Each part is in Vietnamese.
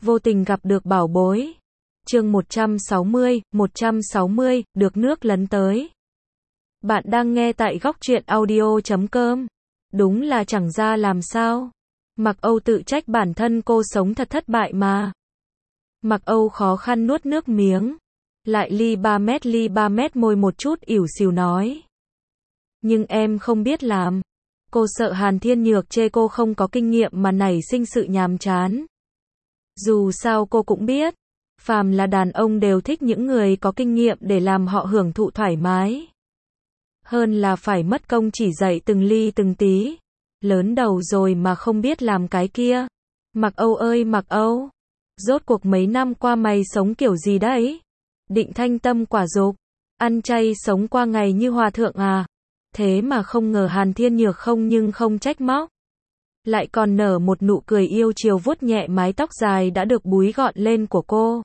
Vô tình gặp được bảo bối. Chương 160, được nước lấn tới. Bạn đang nghe tại Góc Truyện Audio.com. Đúng là chẳng ra làm sao. Mặc Âu tự trách bản thân cô sống thật thất bại mà. Mặc Âu khó khăn nuốt nước miếng. Lại ly 3 mét môi một chút ỉu xìu nói. Nhưng em không biết làm. Cô sợ Hàn Thiên Nhược chê cô không có kinh nghiệm mà nảy sinh sự nhàm chán. Dù sao cô cũng biết, phàm là đàn ông đều thích những người có kinh nghiệm để làm họ hưởng thụ thoải mái. Hơn là phải mất công chỉ dạy từng ly từng tí. Lớn đầu rồi mà không biết làm cái kia. Mặc Âu ơi Mặc Âu, rốt cuộc mấy năm qua mày sống kiểu gì đấy? Định thanh tâm quả dục, ăn chay sống qua ngày như hòa thượng à? Thế mà không ngờ Hàn Thiên Nhược không trách móc. Lại còn nở một nụ cười yêu chiều vuốt nhẹ mái tóc dài đã được búi gọn lên của cô.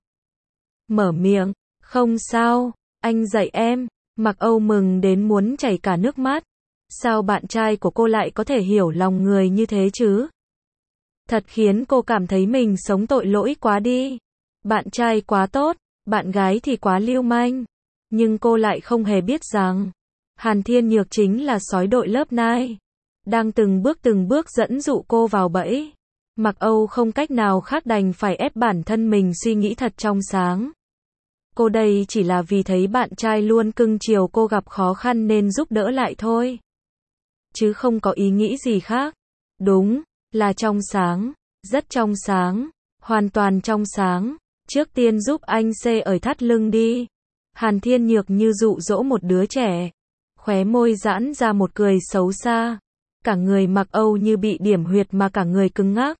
Mở miệng, không sao, anh dạy em. Mặc Âu mừng đến muốn chảy cả nước mắt. Sao bạn trai của cô lại có thể hiểu lòng người như thế chứ? Thật khiến cô cảm thấy mình sống tội lỗi quá đi. Bạn trai quá tốt, bạn gái thì quá lưu manh. Nhưng cô lại không hề biết rằng Hàn Thiên Nhược chính là sói đội lớp 9, đang từng bước dẫn dụ cô vào bẫy. Mặc Âu không cách nào khác đành phải ép bản thân mình suy nghĩ thật trong sáng. Cô đây chỉ là vì thấy bạn trai luôn cưng chiều cô gặp khó khăn nên giúp đỡ lại thôi. Chứ không có ý nghĩ gì khác. Đúng, là trong sáng, rất trong sáng, hoàn toàn trong sáng. Trước tiên giúp anh xê ở thắt lưng đi. Hàn Thiên Nhược như dụ dỗ một đứa trẻ. Khóe môi giãn ra một cười xấu xa. Cả người Mặc Âu như bị điểm huyệt mà cả người cứng ngắc.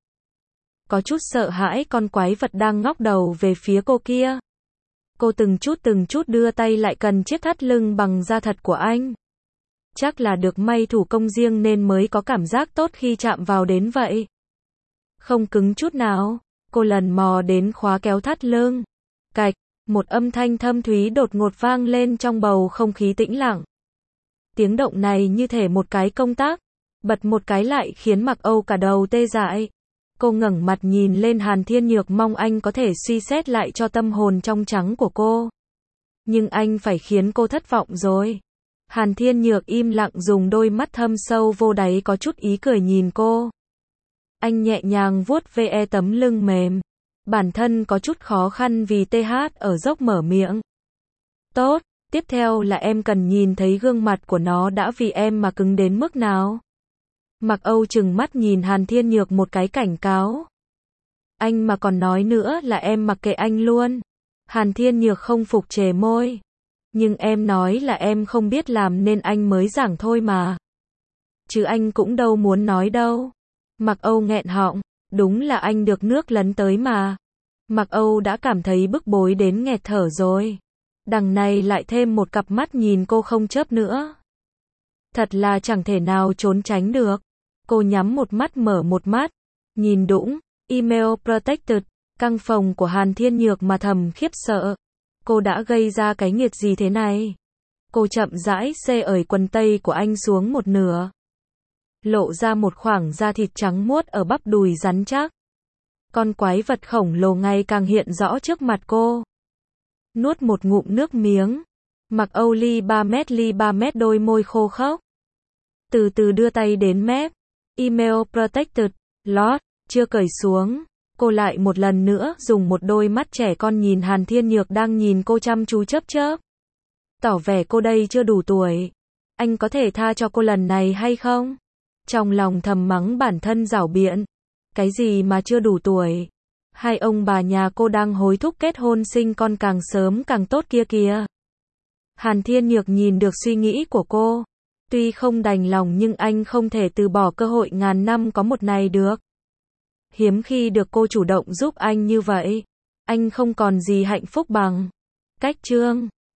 Có chút sợ hãi con quái vật đang ngóc đầu về phía cô kia. Cô từng chút đưa tay lại cần chiếc thắt lưng bằng da thật của anh. Chắc là được may thủ công riêng nên mới có cảm giác tốt khi chạm vào đến vậy. Không cứng chút nào. Cô lần mò đến khóa kéo thắt lưng. Cạch, một âm thanh thâm thúy đột ngột vang lên trong bầu không khí tĩnh lặng. Tiếng động này như thể một cái công tắc, bật một cái lại khiến Mặc Âu cả đầu tê dại. Cô ngẩng mặt nhìn lên Hàn Thiên Nhược mong anh có thể suy xét lại cho tâm hồn trong trắng của cô. Nhưng anh phải khiến cô thất vọng rồi. Hàn Thiên Nhược im lặng dùng đôi mắt thâm sâu vô đáy có chút ý cười nhìn cô. Anh nhẹ nhàng vuốt ve tấm lưng mềm. Bản thân có chút khó khăn vì TH ở dốc mở miệng. Tốt, tiếp theo là em cần nhìn thấy gương mặt của nó đã vì em mà cứng đến mức nào. Mặc Âu trừng mắt nhìn Hàn Thiên Nhược một cái cảnh cáo. Anh mà còn nói nữa là em mặc kệ anh luôn. Hàn Thiên Nhược không phục trề môi. Nhưng em nói là em không biết làm nên anh mới giảng thôi mà. Chứ anh cũng đâu muốn nói đâu. Mặc Âu nghẹn họng. Đúng là anh được nước lấn tới mà. Mặc Âu đã cảm thấy bức bối đến nghẹt thở rồi. Đằng này lại thêm một cặp mắt nhìn cô không chớp nữa. Thật là chẳng thể nào trốn tránh được. Cô nhắm một mắt mở một mắt. Nhìn đũng, email protected, căng phòng của Hàn Thiên Nhược mà thầm khiếp sợ. Cô đã gây ra cái nghiệt gì thế này? Cô chậm rãi xê ởi quần tây của anh xuống một nửa. Lộ ra một khoảng da thịt trắng muốt ở bắp đùi rắn chắc. Con quái vật khổng lồ ngày càng hiện rõ trước mặt cô. Nuốt một ngụm nước miếng. Mặc Âu ly 3 mét đôi môi khô khốc. Từ từ đưa tay đến mép. Email protected, lót, chưa cởi xuống. Cô lại một lần nữa dùng một đôi mắt trẻ con nhìn Hàn Thiên Nhược đang nhìn cô chăm chú chớp chớp. Tỏ vẻ cô đây chưa đủ tuổi. Anh có thể tha cho cô lần này hay không? Trong lòng thầm mắng bản thân giảo biện. Cái gì mà chưa đủ tuổi? Hai ông bà nhà cô đang hối thúc kết hôn sinh con càng sớm càng tốt kia kìa. Hàn Thiên Nhược nhìn được suy nghĩ của cô. Tuy không đành lòng nhưng anh không thể từ bỏ cơ hội ngàn năm có một này được. Hiếm khi được cô chủ động giúp anh như vậy. Anh không còn gì hạnh phúc bằng. Cách chương